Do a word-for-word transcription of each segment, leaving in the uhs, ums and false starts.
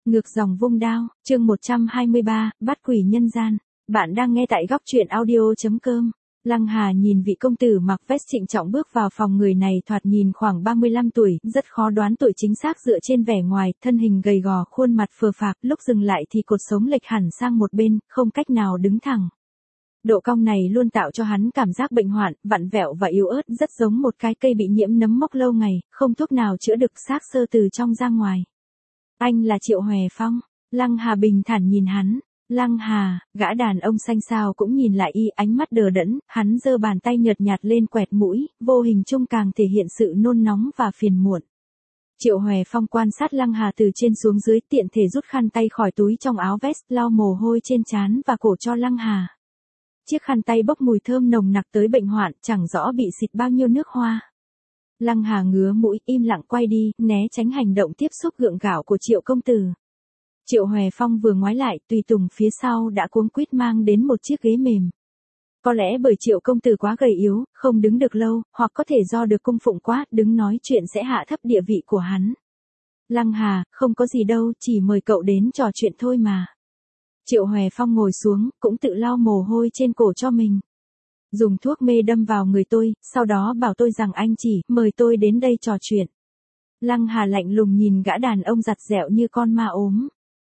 Ngược dòng vung đao, chương một trăm hai mươi ba, bắt quỷ nhân gian. Bạn đang nghe tại góc truyện audio.com. Lăng Hà nhìn vị công tử mặc vest trịnh trọng bước vào phòng, người này thoạt nhìn khoảng ba mươi lăm tuổi, rất khó đoán tuổi chính xác dựa trên vẻ ngoài, thân hình gầy gò, khuôn mặt phờ phạc, lúc dừng lại thì cột sống lệch hẳn sang một bên, không cách nào đứng thẳng. Độ cong này luôn tạo cho hắn cảm giác bệnh hoạn, vặn vẹo và yếu ớt, rất giống một cái cây bị nhiễm nấm mốc lâu ngày, không thuốc nào chữa được, xác xơ từ trong ra ngoài. Anh là Triệu Hòe Phong. Lăng Hà bình thản nhìn hắn. Lăng Hà, gã đàn ông xanh xao cũng nhìn lại y, ánh mắt đờ đẫn, hắn giơ bàn tay nhợt nhạt lên quẹt mũi, vô hình chung càng thể hiện sự nôn nóng và phiền muộn. Triệu Hòe Phong quan sát Lăng Hà từ trên xuống dưới, tiện thể rút khăn tay khỏi túi trong áo vest, lau mồ hôi trên trán và cổ cho Lăng Hà. Chiếc khăn tay bốc mùi thơm nồng nặc tới bệnh hoạn, chẳng rõ bị xịt bao nhiêu nước hoa. Lăng Hà ngứa mũi, im lặng quay đi, né tránh hành động tiếp xúc gượng gạo của Triệu công tử. Triệu Hòe Phong vừa ngoái lại, tùy tùng phía sau đã cuống quýt mang đến một chiếc ghế mềm. Có lẽ bởi Triệu công tử quá gầy yếu, không đứng được lâu, hoặc có thể do được cung phụng quá, đứng nói chuyện sẽ hạ thấp địa vị của hắn. Lăng Hà, không có gì đâu, chỉ mời cậu đến trò chuyện thôi mà. Triệu Hòe Phong ngồi xuống, cũng tự lau mồ hôi trên cổ cho mình. Dùng thuốc mê đâm vào người tôi, sau đó bảo tôi rằng anh chỉ mời tôi đến đây trò chuyện. Lăng Hà lạnh lùng nhìn gã đàn ông giặt dẹo như con ma ốm.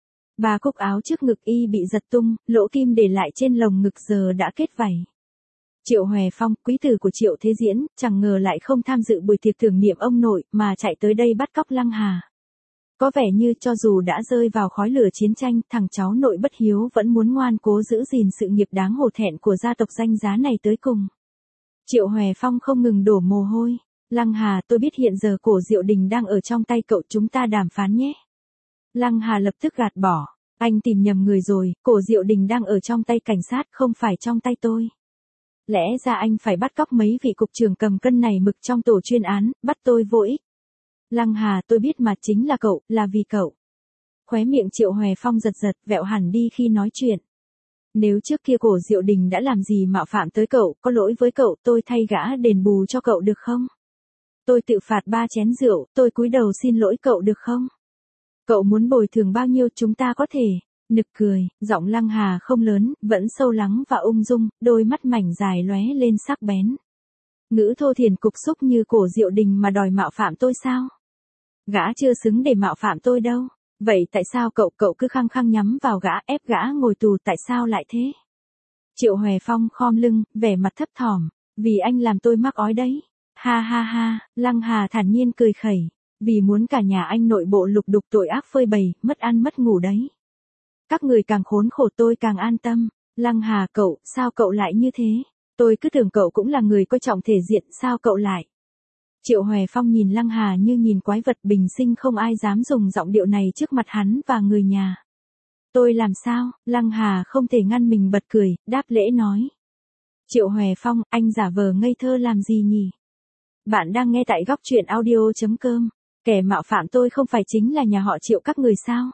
Ba cúc áo trước ngực y bị giật tung, lỗ kim để lại trên lồng ngực giờ đã kết vảy. Triệu Hòe Phong, quý tử của Triệu Thế Diễn, chẳng ngờ lại không tham dự buổi tiệc tưởng niệm ông nội, mà chạy tới đây bắt cóc Lăng Hà. Có vẻ như cho dù đã rơi vào khói lửa chiến tranh, thằng cháu nội bất hiếu vẫn muốn ngoan cố giữ gìn sự nghiệp đáng hổ thẹn của gia tộc danh giá này tới cùng. Triệu Hòe Phong không ngừng đổ mồ hôi. Lăng Hà, tôi biết hiện giờ cổ Diệu Đình đang ở trong tay cậu, chúng ta đàm phán nhé. Lăng Hà lập tức gạt bỏ. Anh tìm nhầm người rồi, cổ Diệu Đình đang ở trong tay cảnh sát, không phải trong tay tôi. Lẽ ra anh phải bắt cóc mấy vị cục trưởng cầm cân này mực trong tổ chuyên án, bắt tôi vô ích. Lăng Hà, tôi biết mà, chính là cậu, là vì cậu. Khóe miệng Triệu Hòe Phong giật giật, vẹo hẳn đi khi nói chuyện. Nếu trước kia cổ Diệu Đình đã làm gì mạo phạm tới cậu, có lỗi với cậu, tôi thay gã đền bù cho cậu được không? Tôi tự phạt ba chén rượu, tôi cúi đầu xin lỗi cậu được không? Cậu muốn bồi thường bao nhiêu chúng ta có thể. Nực cười, giọng Lăng Hà không lớn, vẫn sâu lắng và ung dung, đôi mắt mảnh dài lóe lên sắc bén. Ngữ thô thiển cục xúc như cổ Diệu Đình mà đòi mạo phạm tôi sao? Gã chưa xứng để mạo phạm tôi đâu. Vậy tại sao cậu cậu cứ khăng khăng nhắm vào gã, ép gã ngồi tù, tại sao lại thế? Triệu Hòe Phong khom lưng, vẻ mặt thấp thỏm. Vì anh làm tôi mắc ói đấy. Ha ha ha, Lăng Hà thản nhiên cười khẩy. Vì muốn cả nhà anh nội bộ lục đục tội ác phơi bày, mất ăn mất ngủ đấy. Các người càng khốn khổ tôi càng an tâm. Lăng Hà, cậu, sao cậu lại như thế? Tôi cứ tưởng cậu cũng là người coi trọng thể diện, sao cậu lại? Triệu Hòe Phong nhìn Lăng Hà như nhìn quái vật, bình sinh không ai dám dùng giọng điệu này trước mặt hắn và người nhà. Tôi làm sao? Lăng Hà không thể ngăn mình bật cười, đáp lễ nói. Triệu Hòe Phong, anh giả vờ ngây thơ làm gì nhỉ? Bạn đang nghe tại góc truyện audio.com. Kẻ mạo phạm tôi không phải chính là nhà họ Triệu các người sao?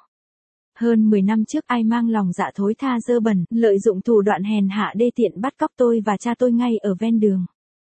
Hơn mười năm trước ai mang lòng dạ thối tha dơ bẩn, lợi dụng thủ đoạn hèn hạ đê tiện bắt cóc tôi và cha tôi ngay ở ven đường.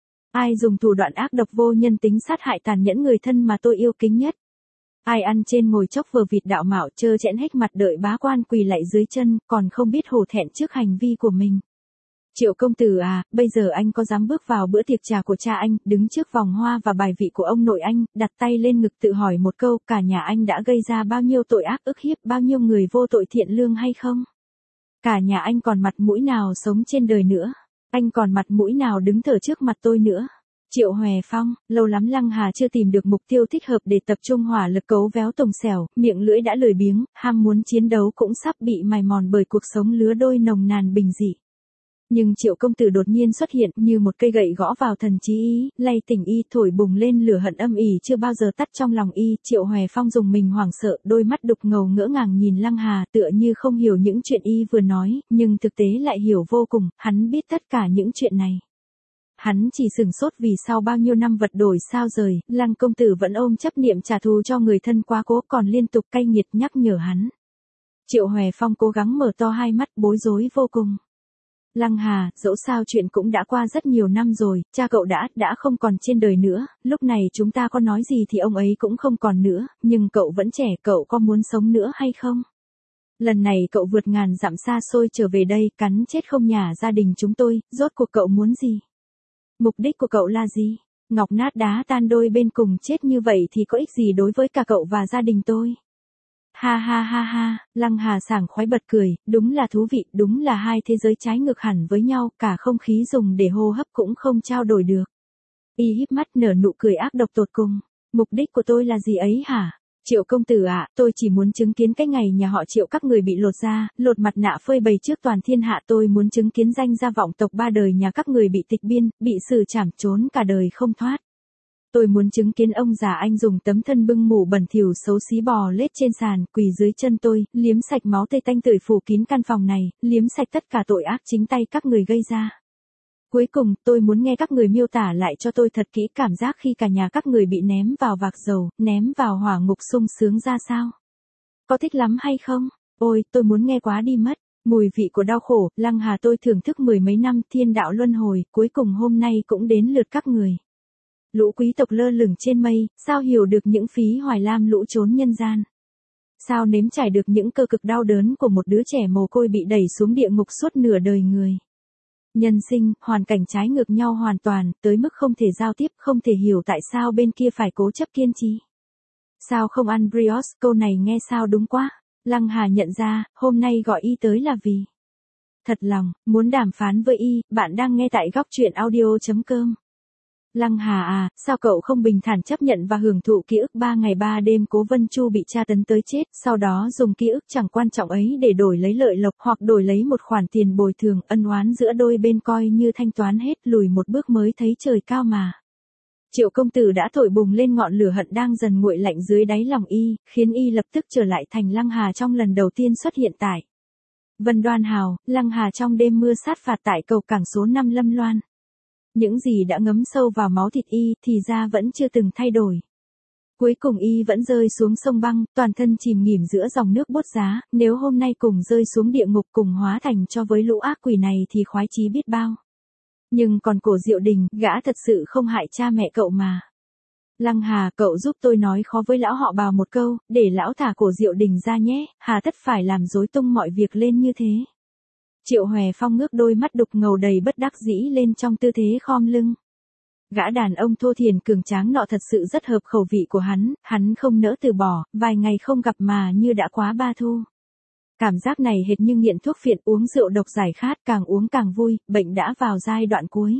Ai dùng thủ đoạn ác độc vô nhân tính sát hại tàn nhẫn người thân mà tôi yêu kính nhất. Ai ăn trên ngồi chốc vờ vịt đạo mạo, trơ trẽn hếch mặt đợi bá quan quỳ lạy dưới chân, còn không biết hổ thẹn trước hành vi của mình. Triệu công tử à, bây giờ anh có dám bước vào bữa tiệc trà của cha anh, đứng trước vòng hoa và bài vị của ông nội anh, đặt tay lên ngực tự hỏi một câu, cả nhà anh đã gây ra bao nhiêu tội ác ức hiếp bao nhiêu người vô tội thiện lương hay không? Cả nhà anh còn mặt mũi nào sống trên đời nữa? Anh còn mặt mũi nào đứng thở trước mặt tôi nữa? Triệu Hòe Phong, lâu lắm Lăng Hà chưa tìm được mục tiêu thích hợp để tập trung hỏa lực cấu véo tồng xẻo, miệng lưỡi đã lười biếng, ham muốn chiến đấu cũng sắp bị mài mòn bởi cuộc sống lứa đôi nồng nàn bình dị. Nhưng Triệu công tử đột nhiên xuất hiện như một cây gậy gõ vào thần trí y, lay tỉnh y, thổi bùng lên lửa hận âm ỉ chưa bao giờ tắt trong lòng y. Triệu Hòe Phong dùng mình hoảng sợ, đôi mắt đục ngầu ngỡ ngàng nhìn Lăng Hà, tựa như không hiểu những chuyện y vừa nói, nhưng thực tế lại hiểu vô cùng, hắn biết tất cả những chuyện này. Hắn chỉ sửng sốt vì sau bao nhiêu năm vật đổi sao rời, Lăng công tử vẫn ôm chấp niệm trả thù cho người thân quá cố, còn liên tục cay nghiệt nhắc nhở hắn. Triệu Hòe Phong cố gắng mở to hai mắt, bối rối vô cùng. Lăng Hà, dẫu sao chuyện cũng đã qua rất nhiều năm rồi, cha cậu đã, đã không còn trên đời nữa, lúc này chúng ta có nói gì thì ông ấy cũng không còn nữa, nhưng cậu vẫn trẻ, cậu có muốn sống nữa hay không? Lần này cậu vượt ngàn dặm xa xôi trở về đây, cắn chết không nhả gia đình chúng tôi, rốt cuộc cậu muốn gì? Mục đích của cậu là gì? Ngọc nát đá tan đôi bên cùng chết như vậy thì có ích gì đối với cả cậu và gia đình tôi? Ha ha ha ha, Lăng Hà sảng khoái bật cười, đúng là thú vị, đúng là hai thế giới trái ngược hẳn với nhau, cả không khí dùng để hô hấp cũng không trao đổi được. Y híp mắt nở nụ cười ác độc tột cùng. Mục đích của tôi là gì ấy hả? Triệu công tử ạ, à, tôi chỉ muốn chứng kiến cái ngày nhà họ Triệu các người bị lột da, lột mặt nạ phơi bày trước toàn thiên hạ. Tôi muốn chứng kiến danh gia vọng tộc ba đời nhà các người bị tịch biên, bị xử trảm trốn cả đời không thoát. Tôi muốn chứng kiến ông già anh dùng tấm thân bưng mủ bẩn thỉu xấu xí bò lết trên sàn, quỳ dưới chân tôi, liếm sạch máu tươi tanh tưởi phủ kín căn phòng này, liếm sạch tất cả tội ác chính tay các người gây ra. Cuối cùng, tôi muốn nghe các người miêu tả lại cho tôi thật kỹ cảm giác khi cả nhà các người bị ném vào vạc dầu, ném vào hỏa ngục sung sướng ra sao. Có thích lắm hay không? Ôi, tôi muốn nghe quá đi mất. Mùi vị của đau khổ, Lăng Hà tôi thưởng thức mười mấy năm thiên đạo luân hồi, cuối cùng hôm nay cũng đến lượt các người. Lũ quý tộc lơ lửng trên mây, sao hiểu được những phí hoài lam lũ trốn nhân gian? Sao nếm trải được những cơ cực đau đớn của một đứa trẻ mồ côi bị đẩy xuống địa ngục suốt nửa đời người? Nhân sinh, hoàn cảnh trái ngược nhau hoàn toàn, tới mức không thể giao tiếp, không thể hiểu tại sao bên kia phải cố chấp kiên trì. Sao không ăn brioche, câu này nghe sao đúng quá. Lăng Hà nhận ra, hôm nay gọi y tới là vì thật lòng, muốn đàm phán với y. Bạn đang nghe tại góc truyện audio chấm com. Lăng Hà à, sao cậu không bình thản chấp nhận và hưởng thụ ký ức ba ngày ba đêm Cố Vân Chu bị tra tấn tới chết, sau đó dùng ký ức chẳng quan trọng ấy để đổi lấy lợi lộc hoặc đổi lấy một khoản tiền bồi thường, ân oán giữa đôi bên coi như thanh toán hết, lùi một bước mới thấy trời cao mà. Triệu công tử đã thổi bùng lên ngọn lửa hận đang dần nguội lạnh dưới đáy lòng y, khiến y lập tức trở lại thành Lăng Hà trong lần đầu tiên xuất hiện tại Vân Đoan Hào, Lăng Hà trong đêm mưa sát phạt tại cầu cảng số năm Lâm Loan. Những gì đã ngấm sâu vào máu thịt y thì ra vẫn chưa từng thay đổi. Cuối cùng y vẫn rơi xuống sông băng, toàn thân chìm nghỉm giữa dòng nước bút giá, nếu hôm nay cùng rơi xuống địa ngục cùng hóa thành cho với lũ ác quỷ này thì khoái chí biết bao. Nhưng còn Cổ Diệu Đình, gã thật sự không hại cha mẹ cậu mà. Lăng Hà, cậu giúp tôi nói khó với lão họ Bào một câu, để lão thả Cổ Diệu Đình ra nhé, hà tất phải làm rối tung mọi việc lên như thế. Triệu Hòe Phong ngước đôi mắt đục ngầu đầy bất đắc dĩ lên trong tư thế khom lưng. Gã đàn ông thô thiển cường tráng nọ thật sự rất hợp khẩu vị của hắn, hắn không nỡ từ bỏ, vài ngày không gặp mà như đã quá ba thu. Cảm giác này hệt như nghiện thuốc phiện, uống rượu độc giải khát, càng uống càng vui, bệnh đã vào giai đoạn cuối.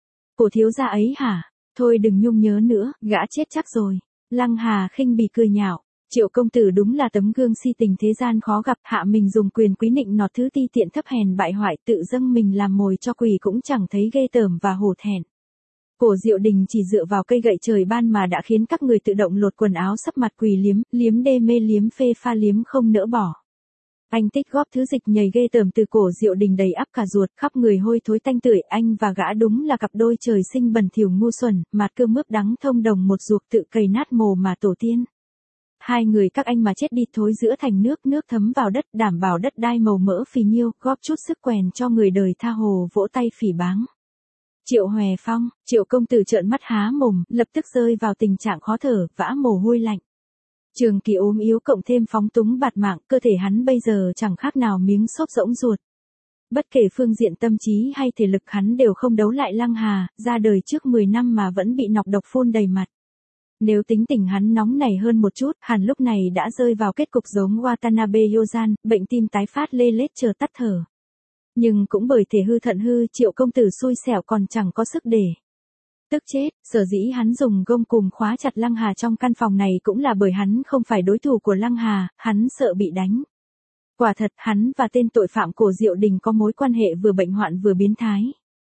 Cổ thiếu gia ấy hả? Thôi đừng nhung nhớ nữa, gã chết chắc rồi. Lăng Hà khinh bỉ cười nhạo. Triệu công tử đúng là tấm gương si tình thế gian khó gặp, hạ mình dùng quyền quý nịnh nọt thứ ti tiện thấp hèn bại hoại, tự dâng mình làm mồi cho quỷ cũng chẳng thấy ghê tởm và hổ thẹn. Cổ Diệu Đình chỉ dựa vào cây gậy trời ban mà đã khiến các người tự động lột quần áo sắp mặt quỳ liếm, liếm đê mê liếm phê pha liếm không nỡ bỏ. Anh tích góp thứ dịch nhầy ghê tởm từ Cổ Diệu Đình đầy ắp cả ruột, khắp người hôi thối tanh tưởi, anh và gã đúng là cặp đôi trời sinh bẩn thỉu ngu xuẩn, mạt cơm mướp đắng thông đồng một ruột tự cày nát mồ mà tổ tiên. Hai người các anh mà chết đi thối giữa thành nước, nước thấm vào đất, đảm bảo đất đai màu mỡ phì nhiêu, góp chút sức quèn cho người đời tha hồ vỗ tay phỉ báng. Triệu Hòe Phong, Triệu công tử trợn mắt há mồm, lập tức rơi vào tình trạng khó thở, vã mồ hôi lạnh. Trường Kỳ ốm yếu cộng thêm phóng túng bạt mạng, cơ thể hắn bây giờ chẳng khác nào miếng xốp rỗng ruột. Bất kể phương diện tâm trí hay thể lực hắn đều không đấu lại Lăng Hà, ra đời trước mười năm mà vẫn bị nọc độc phun đầy mặt. Nếu tính tình hắn nóng nảy hơn một chút, hẳn lúc này đã rơi vào kết cục giống Watanabe Yozan, bệnh tim tái phát lê lết chờ tắt thở. Nhưng cũng bởi thể hư thận hư, Triệu công tử xui xẻo còn chẳng có sức để tức chết, sở dĩ hắn dùng gông cùm khóa chặt Lăng Hà trong căn phòng này cũng là bởi hắn không phải đối thủ của Lăng Hà, hắn sợ bị đánh. Quả thật, hắn và tên tội phạm Cổ Diệu Đình có mối quan hệ vừa bệnh hoạn vừa biến thái.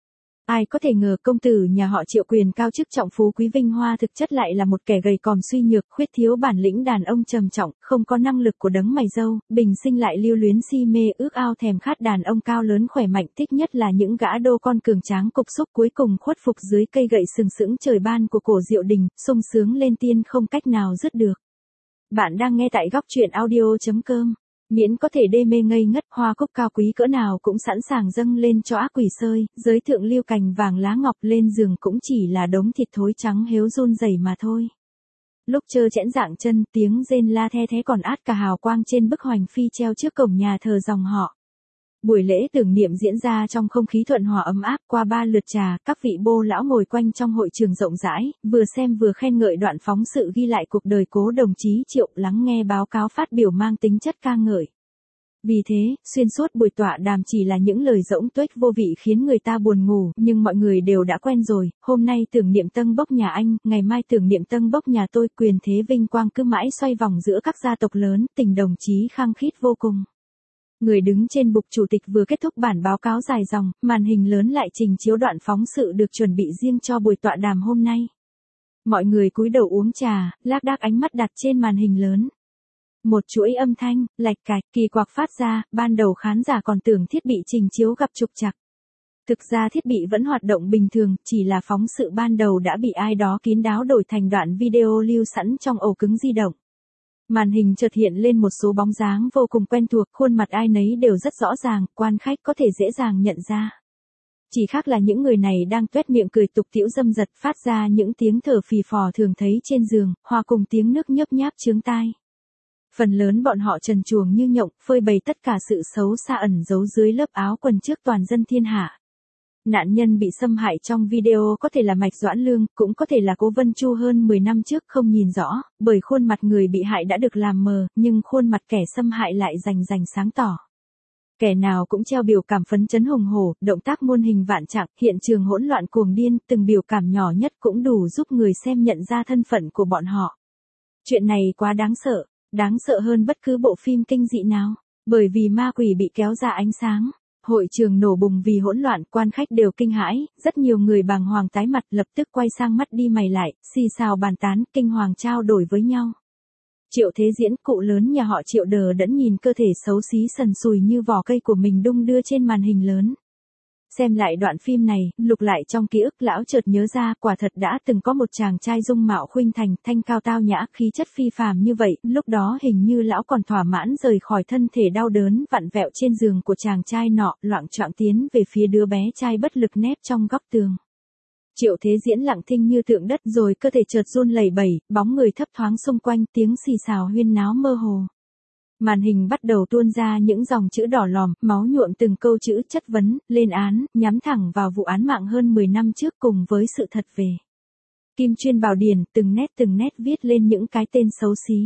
Ai có thể ngờ công tử nhà họ Triệu quyền cao chức trọng phú quý vinh hoa thực chất lại là một kẻ gầy còm suy nhược, khuyết thiếu bản lĩnh đàn ông trầm trọng, không có năng lực của đấng mày râu, bình sinh lại lưu luyến si mê ước ao thèm khát đàn ông cao lớn khỏe mạnh, thích nhất là những gã đô con cường tráng cục xúc, cuối cùng khuất phục dưới cây gậy sừng sững trời ban của Cổ Diệu Đình, sung sướng lên tiên không cách nào dứt được. Bạn đang nghe tại góc truyện audio chấm com. Miễn có thể đê mê ngây ngất, hoa cúc cao quý cỡ nào cũng sẵn sàng dâng lên cho ác quỷ sơi, giới thượng lưu cành vàng lá ngọc lên giường cũng chỉ là đống thịt thối trắng héo run rẩy mà thôi. Lúc trơ trẽn dạng chân, tiếng rên la the thé còn át cả hào quang trên bức hoành phi treo trước cổng nhà thờ dòng họ. Buổi lễ tưởng niệm diễn ra trong không khí thuận hòa ấm áp. Qua ba lượt trà, các vị bô lão ngồi quanh trong hội trường rộng rãi, vừa xem vừa khen ngợi đoạn phóng sự ghi lại cuộc đời cố đồng chí Triệu, lắng nghe báo cáo phát biểu mang tính chất ca ngợi. Vì thế, xuyên suốt buổi tọa đàm chỉ là những lời rỗng tuếch vô vị khiến người ta buồn ngủ, nhưng mọi người đều đã quen rồi. Hôm nay tưởng niệm tâng bốc nhà anh, ngày mai tưởng niệm tâng bốc nhà tôi, quyền thế vinh quang cứ mãi xoay vòng giữa các gia tộc lớn, tình đồng chí khăng khít vô cùng. Người đứng trên bục chủ tịch vừa kết thúc bản báo cáo dài dòng, màn hình lớn lại trình chiếu đoạn phóng sự được chuẩn bị riêng cho buổi tọa đàm hôm nay. Mọi người cúi đầu uống trà, lác đác ánh mắt đặt trên màn hình lớn. Một chuỗi âm thanh, lạch cạch, kỳ quặc phát ra, ban đầu khán giả còn tưởng thiết bị trình chiếu gặp trục trặc. Thực ra thiết bị vẫn hoạt động bình thường, chỉ là phóng sự ban đầu đã bị ai đó kín đáo đổi thành đoạn video lưu sẵn trong ổ cứng di động. Màn hình chợt hiện lên một số bóng dáng vô cùng quen thuộc, khuôn mặt ai nấy đều rất rõ ràng, quan khách có thể dễ dàng nhận ra. Chỉ khác là những người này đang tuét miệng cười tục tĩu dâm dật, phát ra những tiếng thở phì phò thường thấy trên giường, hòa cùng tiếng nước nhấp nháp chướng tai. Phần lớn bọn họ trần truồng như nhộng, phơi bày tất cả sự xấu xa ẩn giấu dưới lớp áo quần trước toàn dân thiên hạ. Nạn nhân bị xâm hại trong video có thể là Mạch Doãn Lương, cũng có thể là Cố Vân Chu hơn mười năm trước không nhìn rõ, bởi khuôn mặt người bị hại đã được làm mờ, nhưng khuôn mặt kẻ xâm hại lại rành rành sáng tỏ. Kẻ nào cũng treo biểu cảm phấn chấn hùng hổ, động tác muôn hình vạn trạng, hiện trường hỗn loạn cuồng điên, từng biểu cảm nhỏ nhất cũng đủ giúp người xem nhận ra thân phận của bọn họ. Chuyện này quá đáng sợ, đáng sợ hơn bất cứ bộ phim kinh dị nào, bởi vì ma quỷ bị kéo ra ánh sáng. Hội trường nổ bùng vì hỗn loạn, quan khách đều kinh hãi, rất nhiều người bàng hoàng tái mặt, lập tức quay sang mắt đi mày lại, xì xào bàn tán, kinh hoàng trao đổi với nhau. Triệu Thế Diễn, cụ lớn nhà họ Triệu đờ đẫn nhìn cơ thể xấu xí sần sùi như vỏ cây của mình đung đưa trên màn hình lớn. Xem lại đoạn phim này, lục lại trong ký ức, lão chợt nhớ ra, quả thật đã từng có một chàng trai dung mạo khuynh thành, thanh cao tao nhã, khí chất phi phàm như vậy, lúc đó hình như lão còn thỏa mãn rời khỏi thân thể đau đớn vặn vẹo trên giường của chàng trai nọ, loạng choạng tiến về phía đứa bé trai bất lực nép trong góc tường. Triệu Thế Diễn lặng thinh như tượng đất, rồi cơ thể chợt run lẩy bẩy, bóng người thấp thoáng xung quanh, tiếng xì xào huyên náo mơ hồ. Màn hình bắt đầu tuôn ra những dòng chữ đỏ lòm, máu nhuộm từng câu chữ chất vấn, lên án, nhắm thẳng vào vụ án mạng hơn mười năm trước cùng với sự thật về Kim Chuyên Bảo Điển, từng nét từng nét viết lên những cái tên xấu xí.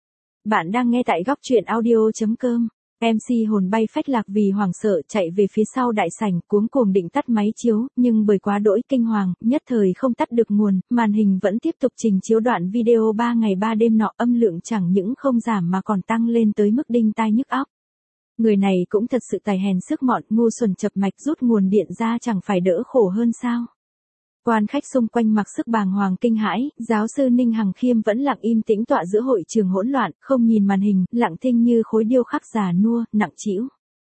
Bạn đang nghe tại góc truyện audio chấm com. em xê hồn bay phách lạc vì hoảng sợ chạy về phía sau đại sảnh, cuống cuồng định tắt máy chiếu, nhưng bởi quá đỗi kinh hoàng, nhất thời không tắt được nguồn, màn hình vẫn tiếp tục trình chiếu đoạn video ba ngày ba đêm nọ, âm lượng chẳng những không giảm mà còn tăng lên tới mức đinh tai nhức óc. Người này cũng thật sự tài hèn sức mọn, ngu xuẩn chập mạch rút nguồn điện ra chẳng phải đỡ khổ hơn sao. Quan khách xung quanh mặc sức bàng hoàng kinh hãi, giáo sư Ninh Hằng Khiêm vẫn lặng im tĩnh tọa giữa hội trường hỗn loạn, không nhìn màn hình, lặng thinh như khối điêu khắc già nua, nặng trĩu.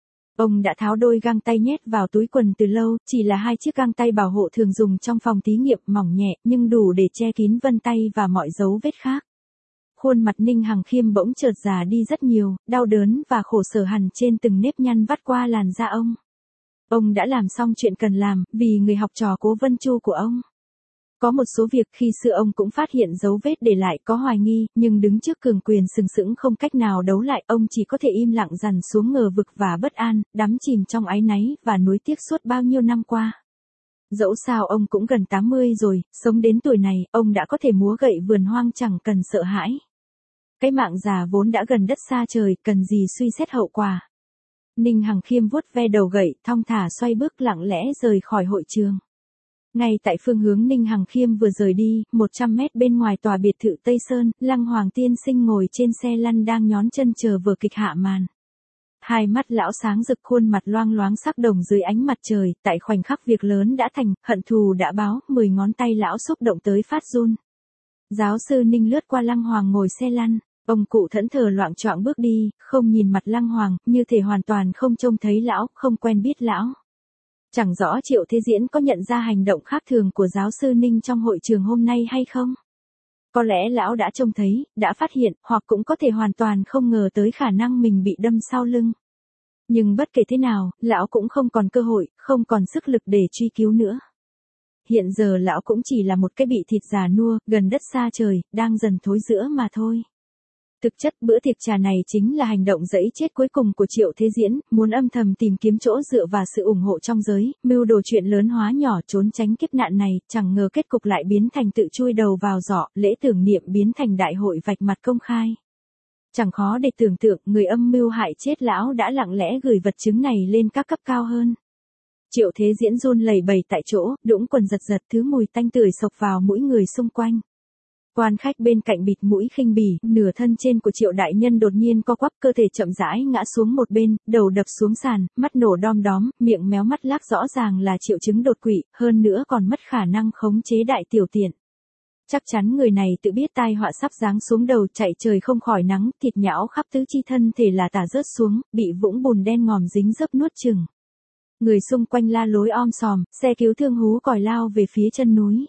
Ông đã tháo đôi găng tay nhét vào túi quần từ lâu, chỉ là hai chiếc găng tay bảo hộ thường dùng trong phòng thí nghiệm, mỏng nhẹ, nhưng đủ để che kín vân tay và mọi dấu vết khác. Khuôn mặt Ninh Hằng Khiêm bỗng chợt già đi rất nhiều, đau đớn và khổ sở hằn trên từng nếp nhăn vắt qua làn da ông. Ông đã làm xong chuyện cần làm, vì người học trò Cố Vân Chu của ông. Có một số việc khi xưa ông cũng phát hiện dấu vết để lại, có hoài nghi, nhưng đứng trước cường quyền sừng sững không cách nào đấu lại, ông chỉ có thể im lặng dằn xuống ngờ vực và bất an, đắm chìm trong áy náy và nuối tiếc suốt bao nhiêu năm qua. Dẫu sao ông cũng gần tám mươi rồi, sống đến tuổi này, ông đã có thể múa gậy vườn hoang chẳng cần sợ hãi. Cái mạng già vốn đã gần đất xa trời, cần gì suy xét hậu quả. Ninh Hằng Khiêm vuốt ve đầu gậy, thong thả xoay bước lặng lẽ rời khỏi hội trường. Ngay tại phương hướng Ninh Hằng Khiêm vừa rời đi, một trăm mét bên ngoài tòa biệt thự Tây Sơn, Lăng Hoàng tiên sinh ngồi trên xe lăn đang nhón chân chờ vở kịch hạ màn. Hai mắt lão sáng rực, khuôn mặt loang loáng sắc đồng dưới ánh mặt trời, tại khoảnh khắc việc lớn đã thành, hận thù đã báo, mười ngón tay lão xúc động tới phát run. Giáo sư Ninh lướt qua Lăng Hoàng ngồi xe lăn. Ông cụ thẫn thờ loạng choạng bước đi, không nhìn mặt Lăng Hoàng, như thể hoàn toàn không trông thấy lão, không quen biết lão. Chẳng rõ Triệu Thế Diễn có nhận ra hành động khác thường của giáo sư Ninh trong hội trường hôm nay hay không? Có lẽ lão đã trông thấy, đã phát hiện, hoặc cũng có thể hoàn toàn không ngờ tới khả năng mình bị đâm sau lưng. Nhưng bất kể thế nào, lão cũng không còn cơ hội, không còn sức lực để truy cứu nữa. hiện giờ lão cũng chỉ là một cái bị thịt già nua, gần đất xa trời, đang dần thối rữa mà thôi. Thực chất bữa tiệc trà này chính là hành động dẫy chết cuối cùng của Triệu Thế Diễn, muốn âm thầm tìm kiếm chỗ dựa và sự ủng hộ trong giới, mưu đồ chuyện lớn hóa nhỏ trốn tránh kiếp nạn này, chẳng ngờ kết cục lại biến thành tự chui đầu vào giỏ, lễ tưởng niệm biến thành đại hội vạch mặt công khai. Chẳng khó để tưởng tượng, người âm mưu hại chết lão đã lặng lẽ gửi vật chứng này lên các cấp cao hơn. Triệu Thế Diễn run lẩy bẩy tại chỗ, đũng quần giật giật, thứ mùi tanh tưởi xộc vào mũi người xung quanh. Quan khách bên cạnh bịt mũi khinh bỉ, nửa thân trên của Triệu đại nhân đột nhiên co quắp, cơ thể chậm rãi ngã xuống một bên, đầu đập xuống sàn, mắt nổ đom đóm, miệng méo mắt lác, rõ ràng là triệu chứng đột quỵ, hơn nữa còn mất khả năng khống chế đại tiểu tiện. Chắc chắn người này tự biết tai họa sắp giáng xuống đầu, chạy trời không khỏi nắng, thịt nhão khắp tứ chi thân thể là tả rớt xuống, bị vũng bùn đen ngòm dính dấp nuốt chửng. Người xung quanh la lối om sòm, xe cứu thương hú còi lao về phía chân núi.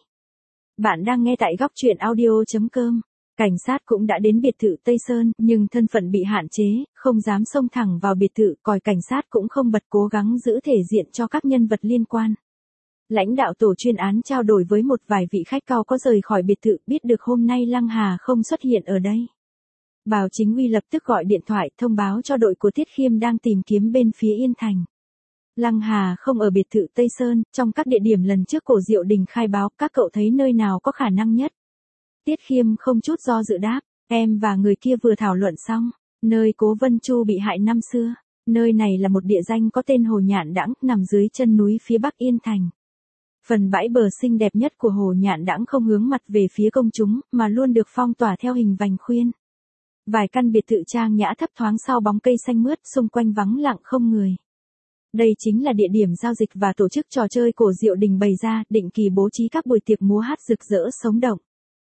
Bạn đang nghe tại góc truyện audio chấm com. Cảnh sát cũng đã đến biệt thự Tây Sơn, nhưng thân phận bị hạn chế, không dám xông thẳng vào biệt thự, còi cảnh sát cũng không bật, cố gắng giữ thể diện cho các nhân vật liên quan. Lãnh đạo tổ chuyên án trao đổi với một vài vị khách cao có rời khỏi biệt thự, biết được hôm nay Lăng Hà không xuất hiện ở đây. Bào Chính Uy lập tức gọi điện thoại thông báo cho đội của Tiết Khiêm đang tìm kiếm bên phía Yên Thành. Lăng Hà không ở biệt thự Tây Sơn, trong các địa điểm lần trước Cổ Diệu Đình khai báo, các cậu thấy nơi nào có khả năng nhất? Tiết Khiêm không chút do dự đáp, em và người kia vừa thảo luận xong, nơi Cố Vân Chu bị hại năm xưa, nơi này là một địa danh có tên Hồ Nhạn Đãng, nằm dưới chân núi phía bắc Yên Thành. Phần bãi bờ xinh đẹp nhất của Hồ Nhạn Đãng không hướng mặt về phía công chúng, mà luôn được phong tỏa theo hình vành khuyên. Vài căn biệt thự trang nhã thấp thoáng sau bóng cây xanh mướt, xung quanh vắng lặng không người. Đây chính là địa điểm giao dịch và tổ chức trò chơi Cổ Diệu Đình bày ra, định kỳ bố trí các buổi tiệc múa hát rực rỡ sống động.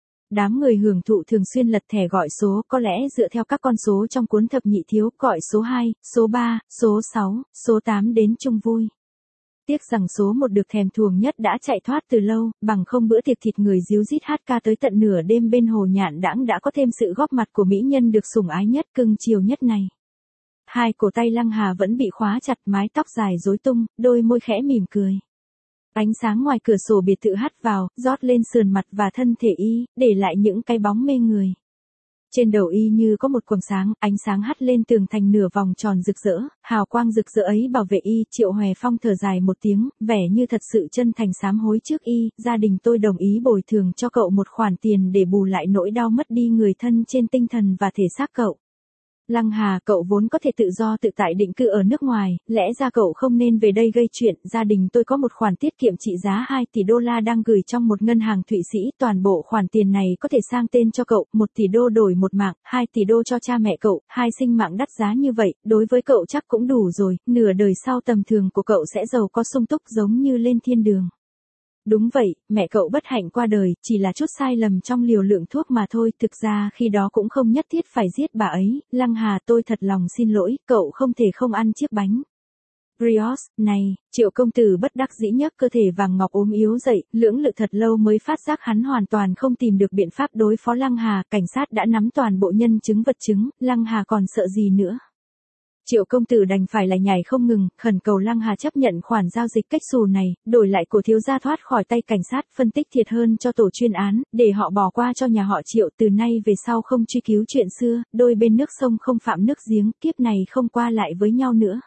Đám người hưởng thụ thường xuyên lật thẻ gọi số, có lẽ dựa theo các con số trong cuốn thập nhị thiếu, gọi số hai, số ba, số sáu, số tám đến chung vui. Tiếc rằng số một được thèm thuồng nhất đã chạy thoát từ lâu, bằng không bữa tiệc thịt người ríu rít hát ca tới tận nửa đêm bên Hồ Nhạn Đãng đã có thêm sự góp mặt của mỹ nhân được sủng ái nhất, cưng chiều nhất này. Hai cổ tay Lăng Hà vẫn bị khóa chặt, mái tóc dài rối tung, đôi môi khẽ mỉm cười. Ánh sáng ngoài cửa sổ biệt thự hắt vào, rót lên sườn mặt và thân thể y, để lại những cái bóng mê người. Trên đầu y như có một quầng sáng, ánh sáng hắt lên tường thành nửa vòng tròn rực rỡ, hào quang rực rỡ ấy bảo vệ y. Triệu Hòe Phong thở dài một tiếng, vẻ như thật sự chân thành sám hối trước y, gia đình tôi đồng ý bồi thường cho cậu một khoản tiền để bù lại nỗi đau mất đi người thân trên tinh thần và thể xác cậu. Lăng Hà, cậu vốn có thể tự do tự tại định cư ở nước ngoài, lẽ ra cậu không nên về đây gây chuyện. Gia đình tôi có một khoản tiết kiệm trị giá hai tỷ đô la đang gửi trong một ngân hàng Thụy Sĩ, toàn bộ khoản tiền này có thể sang tên cho cậu, một tỷ đô đổi một mạng, hai tỷ đô cho cha mẹ cậu, hai sinh mạng đắt giá như vậy, đối với cậu chắc cũng đủ rồi, nửa đời sau tầm thường của cậu sẽ giàu có sung túc giống như lên thiên đường. Đúng vậy, mẹ cậu bất hạnh qua đời, chỉ là chút sai lầm trong liều lượng thuốc mà thôi, thực ra khi đó cũng không nhất thiết phải giết bà ấy. Lăng Hà, tôi thật lòng xin lỗi, cậu không thể không ăn chiếc bánh brioche này. Triệu công tử bất đắc dĩ nhấc cơ thể vàng ngọc ốm yếu dậy, lưỡng lự thật lâu mới phát giác hắn hoàn toàn không tìm được biện pháp đối phó Lăng Hà, cảnh sát đã nắm toàn bộ nhân chứng vật chứng, Lăng Hà còn sợ gì nữa. Triệu công tử đành phải lại nhảy không ngừng, khẩn cầu Lăng Hà chấp nhận khoản giao dịch cách xù này, đổi lại của thiếu gia thoát khỏi tay cảnh sát, phân tích thiệt hơn cho tổ chuyên án, để họ bỏ qua cho nhà họ Triệu, từ nay về sau không truy cứu chuyện xưa, đôi bên nước sông không phạm nước giếng, kiếp này không qua lại với nhau nữa.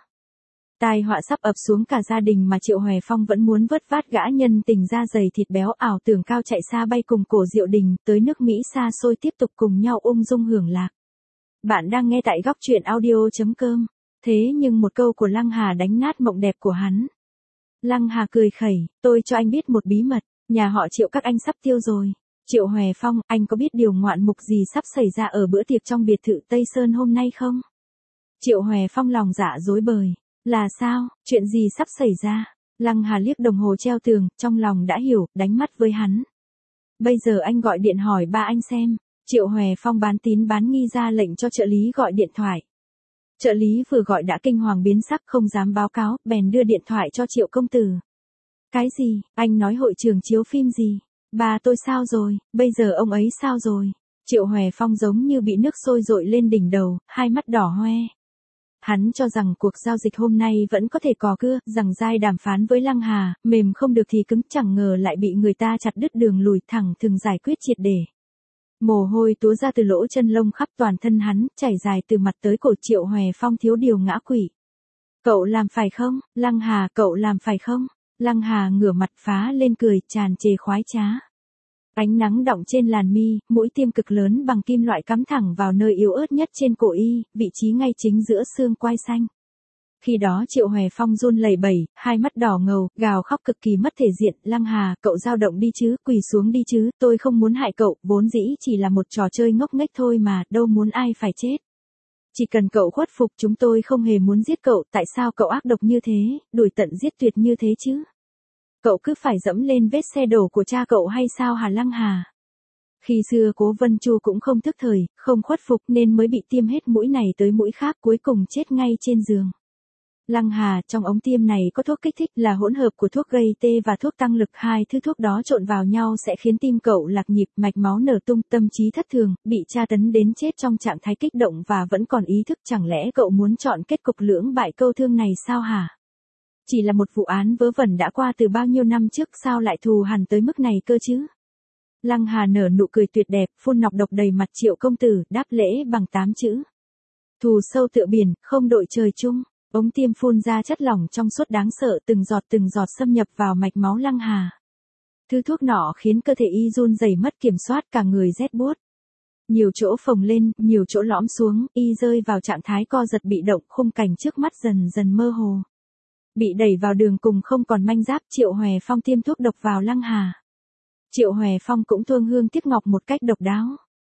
Tai họa sắp ập xuống cả gia đình mà Triệu Hòe Phong vẫn muốn vớt vát gã nhân tình da dày thịt béo, ảo tưởng cao chạy xa bay cùng Cổ Diệu Đình, tới nước Mỹ xa xôi tiếp tục cùng nhau ung dung hưởng lạc. Bạn đang nghe tại góc truyện audio chấm com. Thế nhưng một câu của Lăng Hà đánh nát mộng đẹp của hắn. Lăng Hà cười khẩy, tôi cho anh biết một bí mật, nhà họ Triệu các anh sắp tiêu rồi. Triệu Hòe Phong, anh có biết điều ngoạn mục gì sắp xảy ra ở bữa tiệc trong biệt thự Tây Sơn hôm nay không? Triệu Hòe Phong lòng dạ rối bời, là sao, chuyện gì sắp xảy ra? Lăng Hà liếc đồng hồ treo tường, trong lòng đã hiểu, đánh mắt với hắn. Bây giờ anh gọi điện hỏi ba anh xem. Triệu Hòe Phong bán tín bán nghi ra lệnh cho trợ lý gọi điện thoại. Trợ lý vừa gọi đã kinh hoàng biến sắc, không dám báo cáo, bèn đưa điện thoại cho Triệu công tử. Cái gì, anh nói hội trường chiếu phim gì? Ba tôi sao rồi, bây giờ ông ấy sao rồi? Triệu Hòe Phong giống như bị nước sôi dội lên đỉnh đầu, hai mắt đỏ hoe. Hắn cho rằng cuộc giao dịch hôm nay vẫn có thể cò cưa, rằng dai đàm phán với Lăng Hà, mềm không được thì cứng, chẳng ngờ lại bị người ta chặt đứt đường lùi, thẳng thừng giải quyết triệt để. Mồ hôi túa ra từ lỗ chân lông khắp toàn thân hắn, chảy dài từ mặt tới cổ. Triệu Hòe Phong thiếu điều ngã quỵ. Cậu làm phải không, Lăng Hà, cậu làm phải không? Lăng Hà ngửa mặt phá lên cười, tràn trề khoái trá. Ánh nắng đọng trên làn mi, mũi tiêm cực lớn bằng kim loại cắm thẳng vào nơi yếu ớt nhất trên cổ y, vị trí ngay chính giữa xương quai xanh. Khi đó Triệu Hòe Phong run lẩy bẩy, hai mắt đỏ ngầu, gào khóc cực kỳ mất thể diện. Lăng Hà, cậu dao động đi chứ, quỳ xuống đi chứ, tôi không muốn hại cậu, vốn dĩ chỉ là một trò chơi ngốc nghếch thôi mà, đâu muốn ai phải chết. Chỉ cần cậu khuất phục, chúng tôi không hề muốn giết cậu, tại sao cậu ác độc như thế, đuổi tận giết tuyệt như thế chứ? Cậu cứ phải dẫm lên vết xe đổ của cha cậu hay sao hả Lăng Hà? Khi xưa Cố Vân Chu cũng không thức thời, không khuất phục nên mới bị tiêm hết mũi này tới mũi khác, cuối cùng chết ngay trên giường. Lăng Hà, trong ống tiêm này có thuốc kích thích, là hỗn hợp của thuốc gây tê và thuốc tăng lực, hai thứ thuốc đó trộn vào nhau sẽ khiến tim cậu lạc nhịp, mạch máu nở tung, tâm trí thất thường, bị tra tấn đến chết trong trạng thái kích động và vẫn còn ý thức. Chẳng lẽ cậu muốn chọn kết cục lưỡng bại câu thương này sao hả? Chỉ là một vụ án vớ vẩn đã qua từ bao nhiêu năm trước, sao lại thù hằn tới mức này cơ chứ? Lăng Hà nở nụ cười tuyệt đẹp, phun nọc độc đầy mặt Triệu công tử, đáp lễ bằng tám chữ. Thù sâu tựa biển, không đội trời chung. Ống tiêm phun ra chất lỏng trong suốt đáng sợ, từng giọt từng giọt xâm nhập vào mạch máu Lăng Hà. Thứ thuốc nọ khiến cơ thể y run rẩy mất kiểm soát, cả người rét buốt. Nhiều chỗ phồng lên, nhiều chỗ lõm xuống, y rơi vào trạng thái co giật bị động, khung cảnh trước mắt dần dần mơ hồ. Bị đẩy vào đường cùng không còn manh giáp, Triệu Hòe Phong tiêm thuốc độc vào Lăng Hà. Triệu Hòe Phong cũng thương hương tiếc ngọc một cách độc đáo.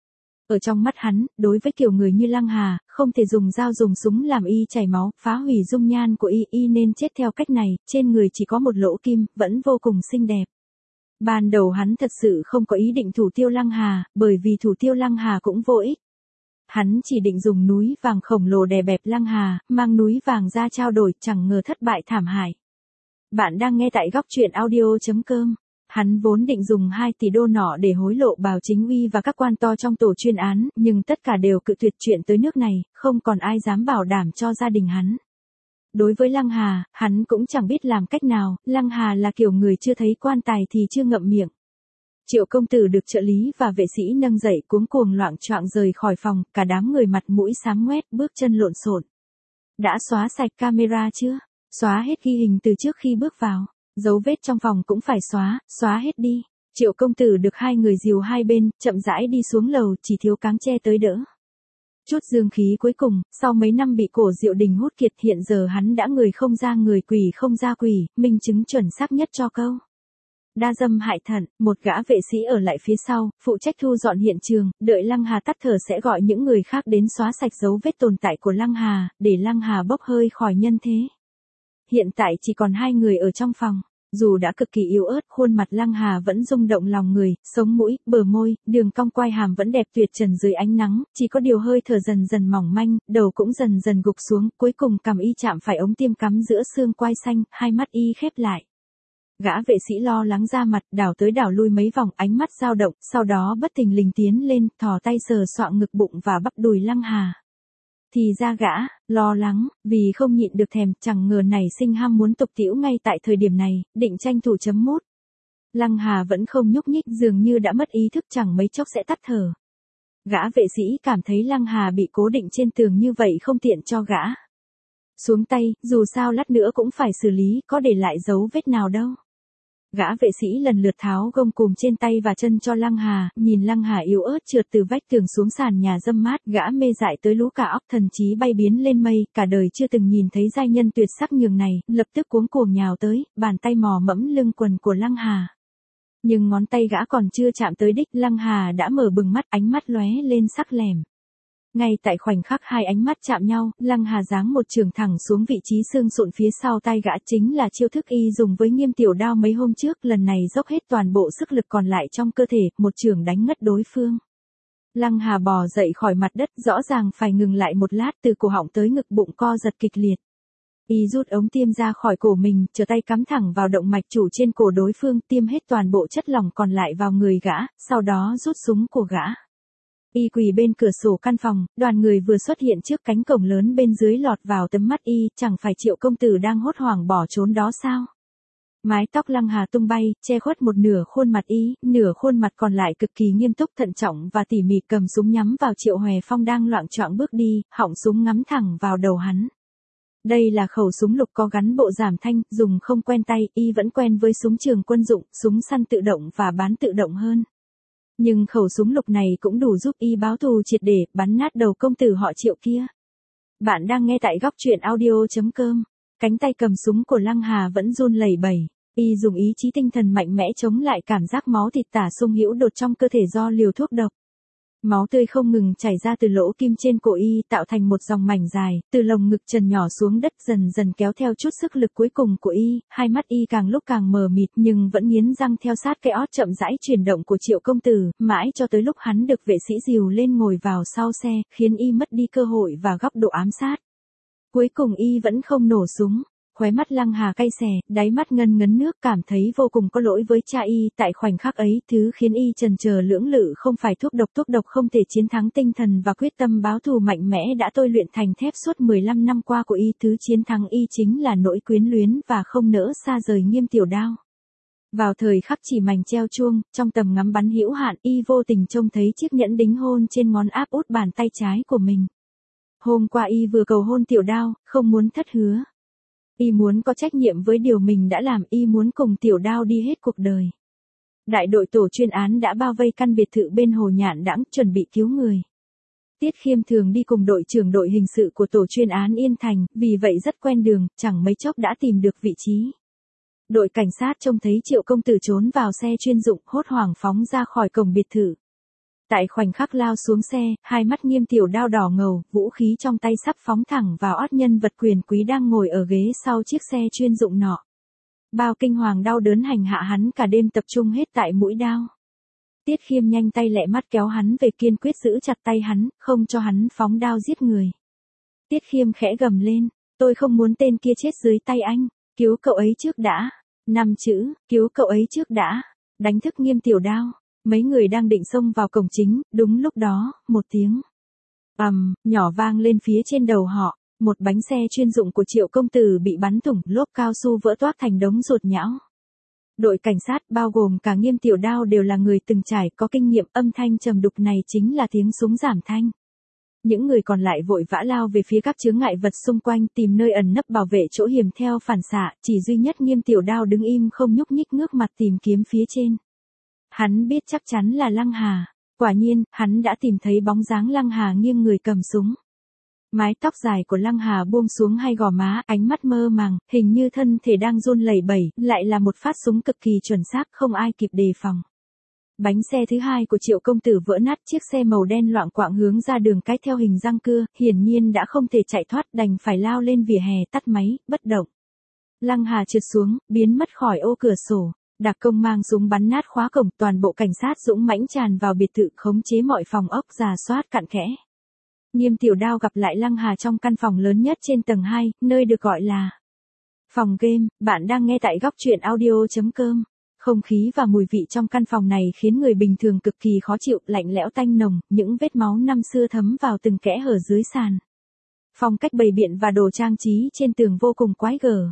Ở trong mắt hắn, đối với kiểu người như Lăng Hà, không thể dùng dao dùng súng làm y chảy máu, phá hủy dung nhan của y, y nên chết theo cách này, trên người chỉ có một lỗ kim, vẫn vô cùng xinh đẹp. Ban đầu hắn thật sự không có ý định thủ tiêu Lăng Hà, bởi vì thủ tiêu Lăng Hà cũng vô ích. Hắn chỉ định dùng núi vàng khổng lồ đè bẹp Lăng Hà, mang núi vàng ra trao đổi, chẳng ngờ thất bại thảm hại. Bạn đang nghe tại góc truyện audio chấm com. Hắn vốn định dùng hai tỷ đô nọ để hối lộ Bào Chính Uy và các quan to trong tổ chuyên án, nhưng tất cả đều cự tuyệt. Chuyện tới nước này, không còn ai dám bảo đảm cho gia đình hắn. Đối với Lăng Hà, hắn cũng chẳng biết làm cách nào, Lăng Hà là kiểu người chưa thấy quan tài thì chưa ngậm miệng. Triệu công tử được trợ lý và vệ sĩ nâng dậy, cuống cuồng loạng choạng rời khỏi phòng, cả đám người mặt mũi xám ngoét, bước chân lộn xộn. Đã xóa sạch camera chưa? Xóa hết ghi hình từ trước khi bước vào. Dấu vết trong phòng cũng phải xóa, xóa hết đi. Triệu công tử được hai người dìu hai bên, chậm rãi đi xuống lầu, chỉ thiếu cáng tre tới đỡ. Chút dương khí cuối cùng, sau mấy năm bị cổ Diệu Đình hút kiệt, hiện giờ hắn đã người không ra người, quỷ không ra quỷ, minh chứng chuẩn xác nhất cho câu đa dâm hại thận. Một gã vệ sĩ ở lại phía sau, phụ trách thu dọn hiện trường, đợi Lăng Hà tắt thở sẽ gọi những người khác đến xóa sạch dấu vết tồn tại của Lăng Hà, để Lăng Hà bốc hơi khỏi nhân thế. Hiện tại chỉ còn hai người ở trong phòng. Dù đã cực kỳ yếu ớt, khuôn mặt Lăng Hà vẫn rung động lòng người, sống mũi, bờ môi, đường cong quai hàm vẫn đẹp tuyệt trần dưới ánh nắng, chỉ có điều hơi thở dần dần mỏng manh, đầu cũng dần dần gục xuống, cuối cùng cằm y chạm phải ống tiêm cắm giữa xương quai xanh, hai mắt y khép lại. Gã vệ sĩ lo lắng ra mặt, đảo tới đảo lui mấy vòng, ánh mắt dao động, sau đó bất thình lình tiến lên, thò tay sờ soạng ngực bụng và bắp đùi Lăng Hà. Thì ra gã, lo lắng, vì không nhịn được thèm, chẳng ngờ nảy sinh ham muốn tục tĩu ngay tại thời điểm này, định tranh thủ chấm mút. Lăng Hà vẫn không nhúc nhích, dường như đã mất ý thức, chẳng mấy chốc sẽ tắt thở. Gã vệ sĩ cảm thấy Lăng Hà bị cố định trên tường như vậy không tiện cho gã xuống tay, dù sao lát nữa cũng phải xử lý, có để lại dấu vết nào đâu. Gã vệ sĩ lần lượt tháo gông cùm trên tay và chân cho Lăng Hà, nhìn Lăng Hà yếu ớt trượt từ vách tường xuống sàn nhà râm mát, gã mê dại tới lú cả óc, thần trí bay biến lên mây, cả đời chưa từng nhìn thấy giai nhân tuyệt sắc nhường này, lập tức cuống cuồng nhào tới, bàn tay mò mẫm lưng quần của Lăng Hà. Nhưng ngón tay gã còn chưa chạm tới đích, Lăng Hà đã mở bừng mắt, ánh mắt lóe lên sắc lẻm. Ngay tại khoảnh khắc hai ánh mắt chạm nhau, Lăng Hà giáng một chưởng thẳng xuống vị trí xương sụn phía sau tai gã, chính là chiêu thức y dùng với Nghiêm Tiểu Đao mấy hôm trước, lần này dốc hết toàn bộ sức lực còn lại trong cơ thể, một chưởng đánh ngất đối phương. Lăng Hà bò dậy khỏi mặt đất, rõ ràng phải ngừng lại một lát, từ cổ họng tới ngực bụng co giật kịch liệt. Y rút ống tiêm ra khỏi cổ mình, trở tay cắm thẳng vào động mạch chủ trên cổ đối phương, tiêm hết toàn bộ chất lỏng còn lại vào người gã, sau đó rút súng của gã. Y quỳ bên cửa sổ căn phòng, đoàn người vừa xuất hiện trước cánh cổng lớn bên dưới lọt vào tấm mắt Y, chẳng phải Triệu công tử đang hốt hoảng bỏ trốn đó sao? Mái tóc Lăng Hà tung bay, che khuất một nửa khuôn mặt Y, nửa khuôn mặt còn lại cực kỳ nghiêm túc thận trọng và tỉ mỉ cầm súng nhắm vào Triệu Hòe Phong đang loạng choạng bước đi, họng súng ngắm thẳng vào đầu hắn. Đây là khẩu súng lục có gắn bộ giảm thanh, dùng không quen tay, Y vẫn quen với súng trường quân dụng, súng săn tự động và bán tự động hơn. Nhưng khẩu súng lục này cũng đủ giúp Y báo thù triệt để, bắn nát đầu công tử họ Triệu kia. Bạn đang nghe tại góc truyện audio chấm com. Cánh tay cầm súng của Lăng Hà vẫn run lẩy bẩy. Y dùng ý chí tinh thần mạnh mẽ chống lại cảm giác máu thịt tả xung hữu đột trong cơ thể do liều thuốc độc. Máu tươi không ngừng chảy ra từ lỗ kim trên cổ Y tạo thành một dòng mảnh dài, từ lồng ngực trần nhỏ xuống đất dần dần kéo theo chút sức lực cuối cùng của Y, hai mắt Y càng lúc càng mờ mịt nhưng vẫn nghiến răng theo sát cái ót chậm rãi chuyển động của Triệu công tử, mãi cho tới lúc hắn được vệ sĩ dìu lên ngồi vào sau xe, khiến Y mất đi cơ hội và góc độ ám sát. Cuối cùng Y vẫn không nổ súng. Khóe mắt Lăng Hà cay xè, đáy mắt ngân ngấn nước cảm thấy vô cùng có lỗi với cha Y, tại khoảnh khắc ấy, thứ khiến Y chần chờ lưỡng lự không phải thuốc độc, thuốc độc không thể chiến thắng tinh thần và quyết tâm báo thù mạnh mẽ đã tôi luyện thành thép suốt mười lăm năm qua của Y, thứ chiến thắng Y chính là nỗi quyến luyến và không nỡ xa rời Nghiêm Tiểu Đao. Vào thời khắc chỉ mảnh treo chuông, trong tầm ngắm bắn hữu hạn, Y vô tình trông thấy chiếc nhẫn đính hôn trên ngón áp út bàn tay trái của mình. Hôm qua Y vừa cầu hôn Tiểu Đao, không muốn thất hứa. Y muốn có trách nhiệm với điều mình đã làm, Y muốn cùng Tiểu Đao đi hết cuộc đời. Đại đội tổ chuyên án đã bao vây căn biệt thự bên Hồ Nhạn Đãng, chuẩn bị cứu người. Tiết Khiêm thường đi cùng đội trưởng đội hình sự của tổ chuyên án Yên Thành, vì vậy rất quen đường, chẳng mấy chốc đã tìm được vị trí. Đội cảnh sát trông thấy Triệu công tử trốn vào xe chuyên dụng, hốt hoảng phóng ra khỏi cổng biệt thự. Tại khoảnh khắc lao xuống xe, hai mắt Nghiêm Tiểu Đao đỏ ngầu, vũ khí trong tay sắp phóng thẳng vào ót nhân vật quyền quý đang ngồi ở ghế sau chiếc xe chuyên dụng nọ. Bao kinh hoàng đau đớn hành hạ hắn cả đêm tập trung hết tại mũi đao. Tiết Khiêm nhanh tay lẹ mắt kéo hắn về, kiên quyết giữ chặt tay hắn, không cho hắn phóng đao giết người. Tiết Khiêm khẽ gầm lên, tôi không muốn tên kia chết dưới tay anh, cứu cậu ấy trước đã. Năm chữ, cứu cậu ấy trước đã, đánh thức Nghiêm Tiểu Đao. Mấy người đang định xông vào cổng chính, đúng lúc đó, một tiếng ầm um, nhỏ vang lên phía trên đầu họ, một bánh xe chuyên dụng của Triệu công tử bị bắn thủng, lốp cao su vỡ toác thành đống ruột nhão. Đội cảnh sát bao gồm cả Nghiêm Tiểu Đao đều là người từng trải, có kinh nghiệm, âm thanh trầm đục này chính là tiếng súng giảm thanh. Những người còn lại vội vã lao về phía các chướng ngại vật xung quanh, tìm nơi ẩn nấp bảo vệ chỗ hiểm theo phản xạ, chỉ duy nhất Nghiêm Tiểu Đao đứng im không nhúc nhích ngước mặt tìm kiếm phía trên. Hắn biết chắc chắn là Lăng Hà. Quả nhiên, hắn đã tìm thấy bóng dáng Lăng Hà nghiêng người cầm súng. Mái tóc dài của Lăng Hà buông xuống hai gò má, ánh mắt mơ màng, hình như thân thể đang run lẩy bẩy, lại là một phát súng cực kỳ chuẩn xác, không ai kịp đề phòng. Bánh xe thứ hai của Triệu công tử vỡ nát, chiếc xe màu đen loạng quạng hướng ra đường cái theo hình răng cưa, hiển nhiên đã không thể chạy thoát, đành phải lao lên vỉa hè, tắt máy, bất động. Lăng Hà trượt xuống, biến mất khỏi ô cửa sổ. Đặc công mang súng bắn nát khóa cổng, toàn bộ cảnh sát dũng mãnh tràn vào biệt thự, khống chế mọi phòng ốc, rà soát cặn kẽ. Nghiêm Tiểu Đao gặp lại Lăng Hà trong căn phòng lớn nhất trên tầng hai, nơi được gọi là phòng game. Bạn đang nghe tại góc truyện audio chấm com. Không khí và mùi vị trong căn phòng này khiến người bình thường cực kỳ khó chịu, lạnh lẽo tanh nồng, những vết máu năm xưa thấm vào từng kẽ hở dưới sàn. Phong cách bày biện và đồ trang trí trên tường vô cùng quái gở.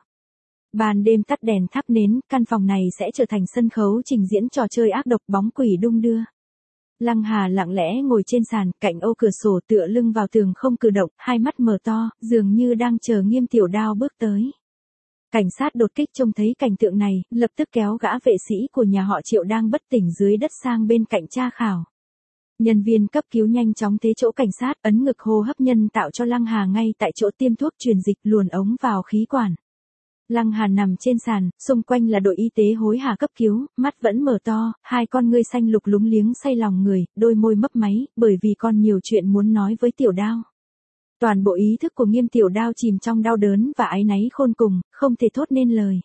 Ban đêm tắt đèn thắp nến, căn phòng này sẽ trở thành sân khấu trình diễn trò chơi ác độc, bóng quỷ đung đưa. Lăng Hà lặng lẽ ngồi trên sàn, cạnh ô cửa sổ, tựa lưng vào tường không cử động, hai mắt mở to, dường như đang chờ Nghiêm Tiểu Đao bước tới. Cảnh sát đột kích trông thấy cảnh tượng này, lập tức kéo gã vệ sĩ của nhà họ Triệu đang bất tỉnh dưới đất sang bên cạnh tra khảo. Nhân viên cấp cứu nhanh chóng tới chỗ cảnh sát, ấn ngực hô hấp nhân tạo cho Lăng Hà ngay tại chỗ, tiêm thuốc truyền dịch, luồn ống vào khí quản. Lăng Hà nằm trên sàn, xung quanh là đội y tế hối hả cấp cứu, mắt vẫn mở to, hai con ngươi xanh lục lúng liếng say lòng người, đôi môi mấp máy, bởi vì còn nhiều chuyện muốn nói với Tiểu Đao. Toàn bộ ý thức của Nghiêm Tiểu Đao chìm trong đau đớn và áy náy khôn cùng, không thể thốt nên lời.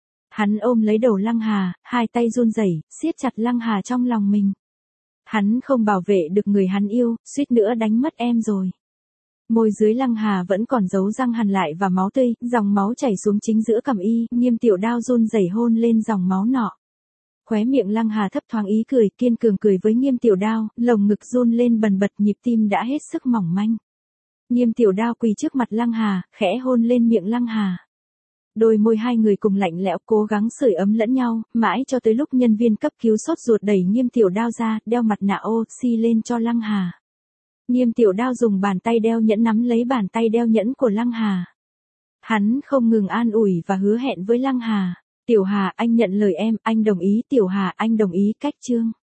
Hắn ôm lấy đầu Lăng Hà, hai tay run rẩy, siết chặt Lăng Hà trong lòng mình. Hắn không bảo vệ được người hắn yêu, suýt nữa đánh mất em rồi. Môi dưới Lăng Hà vẫn còn dấu răng hằn lại và máu tươi, dòng máu chảy xuống chính giữa cằm y, Nghiêm Tiểu Đao run rẩy hôn lên dòng máu nọ. Khóe miệng Lăng Hà thấp thoáng ý cười, kiên cường cười với Nghiêm Tiểu Đao, lồng ngực run lên bần bật, nhịp tim đã hết sức mỏng manh. Nghiêm Tiểu Đao quỳ trước mặt Lăng Hà, khẽ hôn lên miệng Lăng Hà. Đôi môi hai người cùng lạnh lẽo cố gắng sưởi ấm lẫn nhau, mãi cho tới lúc nhân viên cấp cứu sốt ruột đẩy Nghiêm Tiểu Đao ra, đeo mặt nạ oxy lên cho Lăng Hà. Nghiêm Tiểu Đao dùng bàn tay đeo nhẫn nắm lấy bàn tay đeo nhẫn của Lăng Hà. Hắn không ngừng an ủi và hứa hẹn với Lăng Hà. Tiểu Hà, anh nhận lời em, anh đồng ý. Tiểu Hà, anh đồng ý cách chương.